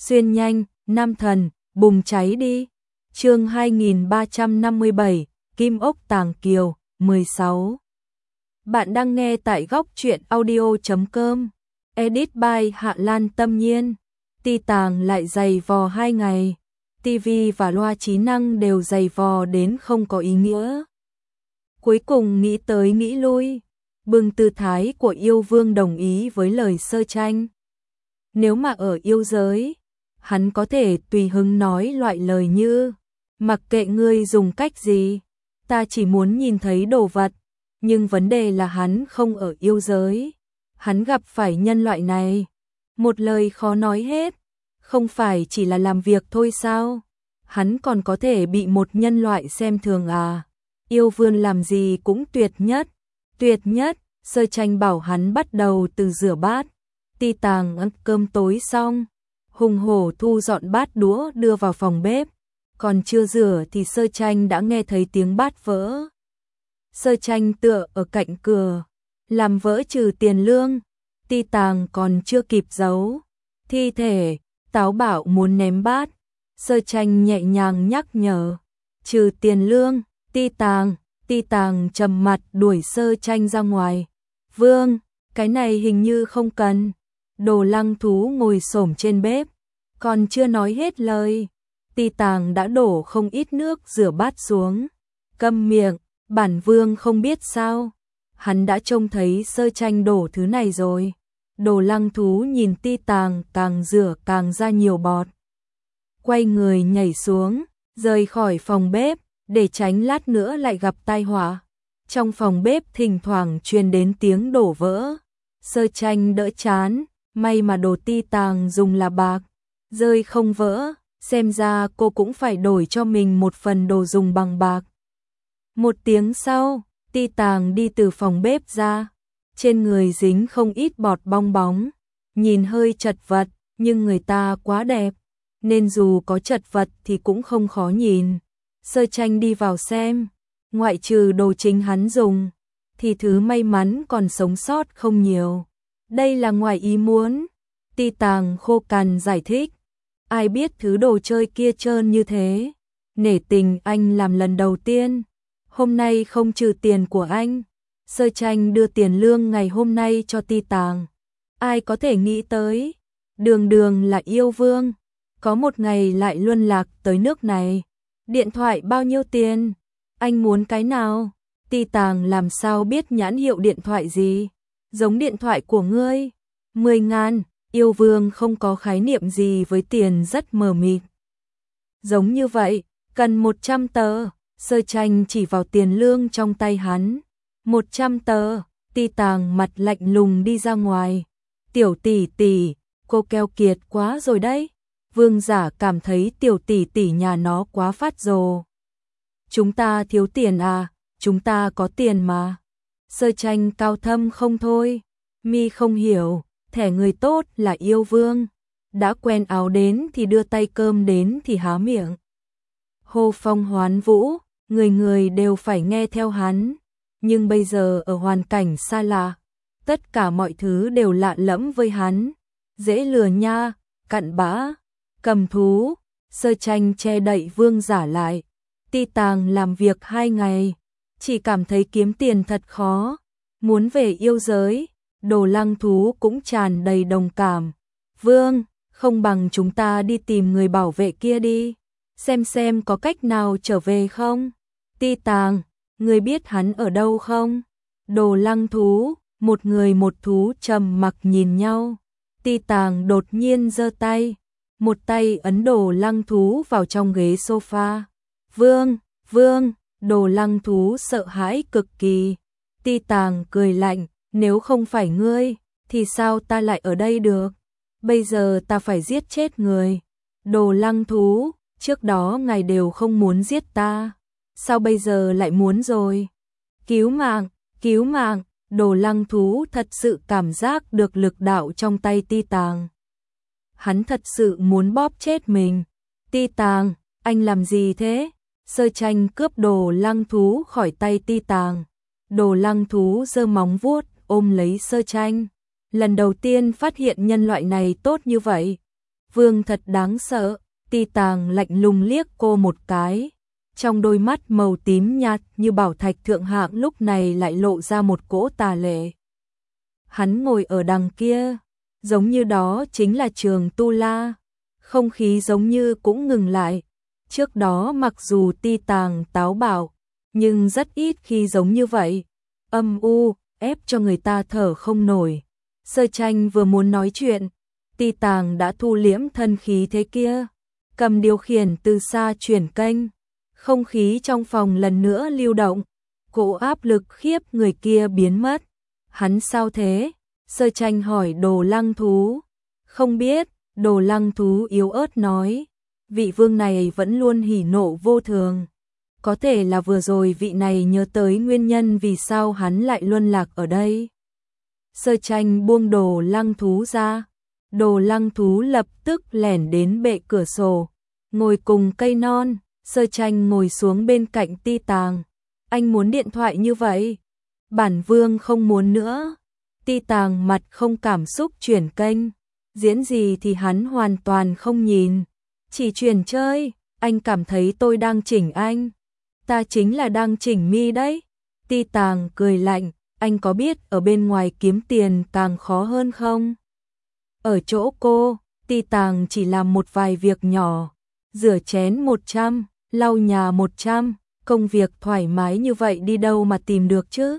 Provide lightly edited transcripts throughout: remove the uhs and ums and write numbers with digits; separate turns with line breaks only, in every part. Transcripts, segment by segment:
xuyên nhanh, nam thần, bùng cháy đi. Chương 2357, Kim ốc tàng kiều, 16. Bạn đang nghe tại góc truyện audio.com. Edit by Hạ Lan Tâm Nhiên. Ti Tàng lại giày vò 2 ngày. TV và loa trí năng đều giày vò đến không có ý nghĩa. Cuối cùng nghĩ tới nghĩ lui, bừng tư thái của yêu vương đồng ý với lời Sơ Tranh. Nếu mà ở yêu giới, hắn có thể tùy hứng nói loại lời như: mặc kệ ngươi dùng cách gì, ta chỉ muốn nhìn thấy đồ vật. Nhưng vấn đề là hắn không ở yêu giới, hắn gặp phải nhân loại này. Một lời khó nói hết, không phải chỉ là làm việc thôi sao? Hắn còn có thể bị một nhân loại xem thường à? Yêu vương làm gì cũng tuyệt nhất. Tuyệt nhất, Sơ Tranh bảo hắn bắt đầu từ rửa bát. Ti Tàng ăn cơm tối xong, hùng hổ thu dọn bát đũa đưa vào phòng bếp. Còn chưa rửa thì Sơ Tranh đã nghe thấy tiếng bát vỡ. Sơ Tranh tựa ở cạnh cửa, làm vỡ trừ tiền lương. Ti Tàng còn chưa kịp giấu thi thể, táo bạo muốn ném bát. Sơ Tranh nhẹ nhàng nhắc nhở: trừ tiền lương. Ti Tàng trầm mặt đuổi Sơ Tranh ra ngoài. Vương, cái này hình như không cần. Đồ Lăng Thú ngồi xổm trên bếp, còn chưa nói hết lời, Ti Tàng đã đổ không ít nước rửa bát xuống. Câm miệng, bản vương không biết sao. Hắn đã trông thấy Sơ Tranh đổ thứ này rồi. Đồ Lăng Thú nhìn Ti Tàng càng rửa càng ra nhiều bọt. Quay người nhảy xuống, rời khỏi phòng bếp, để tránh lát nữa lại gặp tai họa. Trong phòng bếp thỉnh thoảng truyền đến tiếng đổ vỡ. Sơ Tranh đỡ chán, may mà đồ Ti Tàng dùng là bạc, rơi không vỡ. Xem ra cô cũng phải đổi cho mình một phần đồ dùng bằng bạc. Một tiếng sau, Ti Tàng đi từ phòng bếp ra. Trên người dính không ít bọt bong bóng, nhìn hơi chật vật, nhưng người ta quá đẹp, nên dù có chật vật thì cũng không khó nhìn. Sơ Tranh đi vào xem, ngoại trừ đồ chính hắn dùng, thì thứ may mắn còn sống sót không nhiều. Đây là ngoài ý muốn. Ti Tàng khô cằn giải thích: ai biết thứ đồ chơi kia trơn như thế. Nể tình anh làm lần đầu tiên, hôm nay không trừ tiền của anh. Sơ Tranh đưa tiền lương ngày hôm nay cho Ti Tàng. Ai có thể nghĩ tới, đường đường là yêu vương, có một ngày lại luân lạc tới nước này. Điện thoại bao nhiêu tiền? Anh muốn cái nào? Ti Tàng làm sao biết nhãn hiệu điện thoại gì? Giống điện thoại của ngươi? 10.000. Yêu vương không có khái niệm gì với tiền, rất mờ mịt. Giống như vậy, cần 100 tờ. Sơ Tranh chỉ vào tiền lương trong tay hắn. 100 tờ. Ti Tàng mặt lạnh lùng đi ra ngoài. Tiểu tỷ tỷ, cô keo kiệt quá rồi đấy. Vương giả cảm thấy tiểu tỷ tỷ nhà nó quá phát rồ. Chúng ta thiếu tiền à? Chúng ta có tiền mà. Sơ Tranh cao thâm không thôi. Mi không hiểu, thẻ người tốt là yêu vương. Đã quen áo đến thì đưa tay, cơm đến thì há miệng. Hô phong hoán vũ, người người đều phải nghe theo hắn. Nhưng bây giờ ở hoàn cảnh xa lạ, tất cả mọi thứ đều lạ lẫm với hắn. Dễ lừa nha, cặn bã, cầm thú. Sơ Tranh che đậy vương giả lại. Ti Tàng làm việc 2 ngày, chỉ cảm thấy kiếm tiền thật khó. Muốn về yêu giới. Đồ Lăng Thú cũng tràn đầy đồng cảm. Vương, không bằng chúng ta đi tìm người bảo vệ kia đi, xem có cách nào trở về không? Ti Tàng, người biết hắn ở đâu không? Đồ Lăng Thú, một người một thú trầm mặc nhìn nhau. Ti Tàng đột nhiên giơ tay, một tay ấn Đồ Lăng Thú vào trong ghế sofa. Vương, Đồ Lăng Thú sợ hãi cực kỳ. Ti Tàng cười lạnh: nếu không phải ngươi, thì sao ta lại ở đây được? Bây giờ ta phải giết chết người. Đồ Lăng Thú, trước đó ngài đều không muốn giết ta, sao bây giờ lại muốn rồi? Cứu mạng. Đồ Lăng Thú thật sự cảm giác được lực đạo trong tay Ti Tàng. Hắn thật sự muốn bóp chết mình. Ti Tàng, anh làm gì thế? Sơ Tranh cướp Đồ Lăng Thú khỏi tay Ti Tàng. Đồ Lăng Thú giơ móng vuốt ôm lấy Sơ Tranh. Lần đầu tiên phát hiện nhân loại này tốt như vậy. Vương thật đáng sợ, Ti Tàng lạnh lùng liếc cô một cái. Trong đôi mắt màu tím nhạt như bảo thạch thượng hạng lúc này lại lộ ra một cỗ tà lệ. Hắn ngồi ở đằng kia, giống như đó chính là Trường Tu La. Không khí giống như cũng ngừng lại. Trước đó mặc dù Ti Tàng táo bạo, nhưng rất ít khi giống như vậy. Âm u, ép cho người ta thở không nổi. Sơ Tranh vừa muốn nói chuyện, Ti Tàng đã thu liễm thân khí thế kia, cầm điều khiển từ xa chuyển kênh. Không khí trong phòng lần nữa lưu động, cỗ áp lực khiếp người kia biến mất. Hắn sao thế? Sơ Tranh hỏi Đồ Lăng Thú. Không biết, Đồ Lăng Thú yếu ớt nói. Vị vương này vẫn luôn hỉ nộ vô thường. Có thể là vừa rồi vị này nhớ tới nguyên nhân vì sao hắn lại luân lạc ở đây. Sơ Tranh buông Đồ Lăng Thú ra. Đồ Lăng Thú lập tức lẻn đến bệ cửa sổ, ngồi cùng cây non. Sơ Tranh ngồi xuống bên cạnh Ti Tàng. Anh muốn điện thoại như vậy? Bản vương không muốn nữa. Ti Tàng mặt không cảm xúc chuyển kênh. Diễn gì thì hắn hoàn toàn không nhìn. Chỉ chuyển chơi. Anh cảm thấy tôi đang chỉnh anh. Ta chính là đang chỉnh mi đấy. Ti Tàng cười lạnh. Anh có biết ở bên ngoài kiếm tiền càng khó hơn không? Ở chỗ cô, Ti Tàng chỉ làm một vài việc nhỏ. Rửa chén 100, lau nhà 100, công việc thoải mái như vậy đi đâu mà tìm được chứ?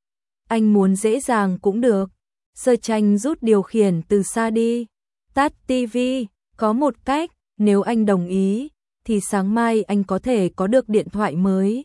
Anh muốn dễ dàng cũng được. Sơ Tranh rút điều khiển từ xa đi. Tắt tivi, có một cách, nếu anh đồng ý, thì sáng mai anh có thể có được điện thoại mới.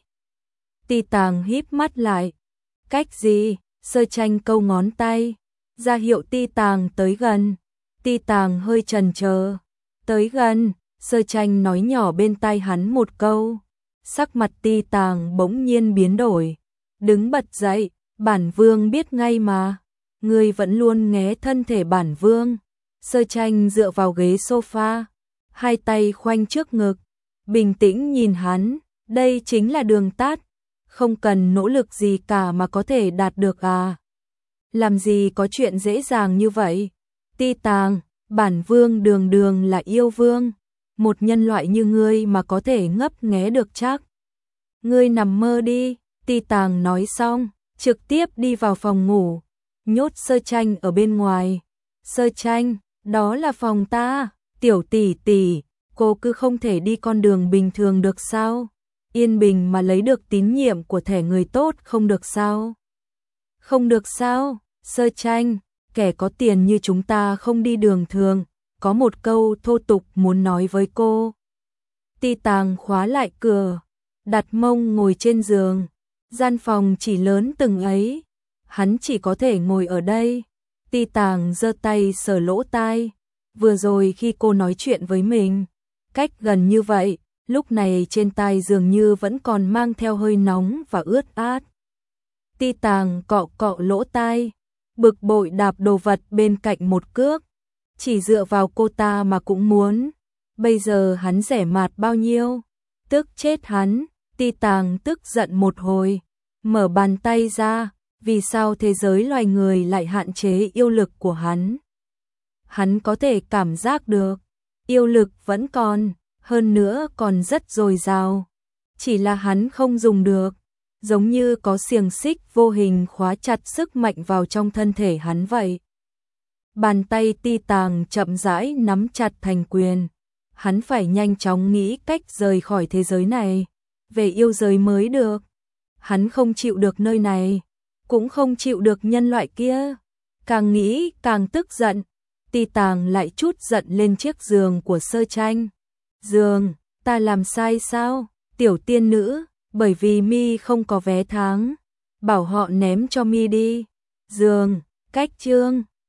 Ti Tàng híp mắt lại. Cách gì? Sơ Tranh câu ngón tay, ra hiệu Ti Tàng tới gần. Ti Tàng hơi chần chờ. Tới gần, Sơ Tranh nói nhỏ bên tai hắn một câu. Sắc mặt Ti Tàng bỗng nhiên biến đổi. Đứng bật dậy, bản vương biết ngay mà. Ngươi vẫn luôn nghé thân thể bản vương. Sơ Tranh dựa vào ghế sofa, hai tay khoanh trước ngực, bình tĩnh nhìn hắn. Đây chính là đường tắt, không cần nỗ lực gì cả mà có thể đạt được à? Làm gì có chuyện dễ dàng như vậy? Ti Tàng, bản vương đường đường là yêu vương, một nhân loại như ngươi mà có thể ngấp nghé được chắc. Ngươi nằm mơ đi. Ti Tàng nói xong, trực tiếp đi vào phòng ngủ, nhốt Sơ Tranh ở bên ngoài. Sơ Tranh, đó là phòng ta. Tiểu tỷ tỷ, cô cứ không thể đi con đường bình thường được sao? Yên bình mà lấy được tín nhiệm của thẻ người tốt không được sao? Không được sao? Sơ Tranh, kẻ có tiền như chúng ta không đi đường thường. Có một câu thô tục muốn nói với cô. Ti Tàng khóa lại cửa, đặt mông ngồi trên giường. Gian phòng chỉ lớn từng ấy, hắn chỉ có thể ngồi ở đây. Ti Tàng giơ tay sờ lỗ tai. Vừa rồi khi cô nói chuyện với mình, cách gần như vậy, lúc này trên tai dường như vẫn còn mang theo hơi nóng và ướt át. Ti Tàng cọ cọ lỗ tai, bực bội đạp đồ vật bên cạnh một cước. Chỉ dựa vào cô ta mà cũng muốn. Bây giờ hắn rẻ mạt bao nhiêu? Tức chết hắn. Ti Tàng tức giận một hồi, mở bàn tay ra. Vì sao thế giới loài người lại hạn chế yêu lực của hắn? Hắn có thể cảm giác được, yêu lực vẫn còn, hơn nữa còn rất dồi dào. Chỉ là hắn không dùng được, giống như có xiềng xích vô hình khóa chặt sức mạnh vào trong thân thể hắn vậy. Bàn tay Ti Tàng chậm rãi nắm chặt thành quyền. Hắn phải nhanh chóng nghĩ cách rời khỏi thế giới này, về yêu giới mới được. Hắn không chịu được nơi này, cũng không chịu được nhân loại kia. Càng nghĩ càng tức giận. Ti Tàng lại trút giận lên chiếc giường của Sơ Tranh. Giường, ta làm sai sao? Tiểu tiên nữ, bởi vì mi không có vé tháng, bảo họ ném cho mi đi. Giường, cách chương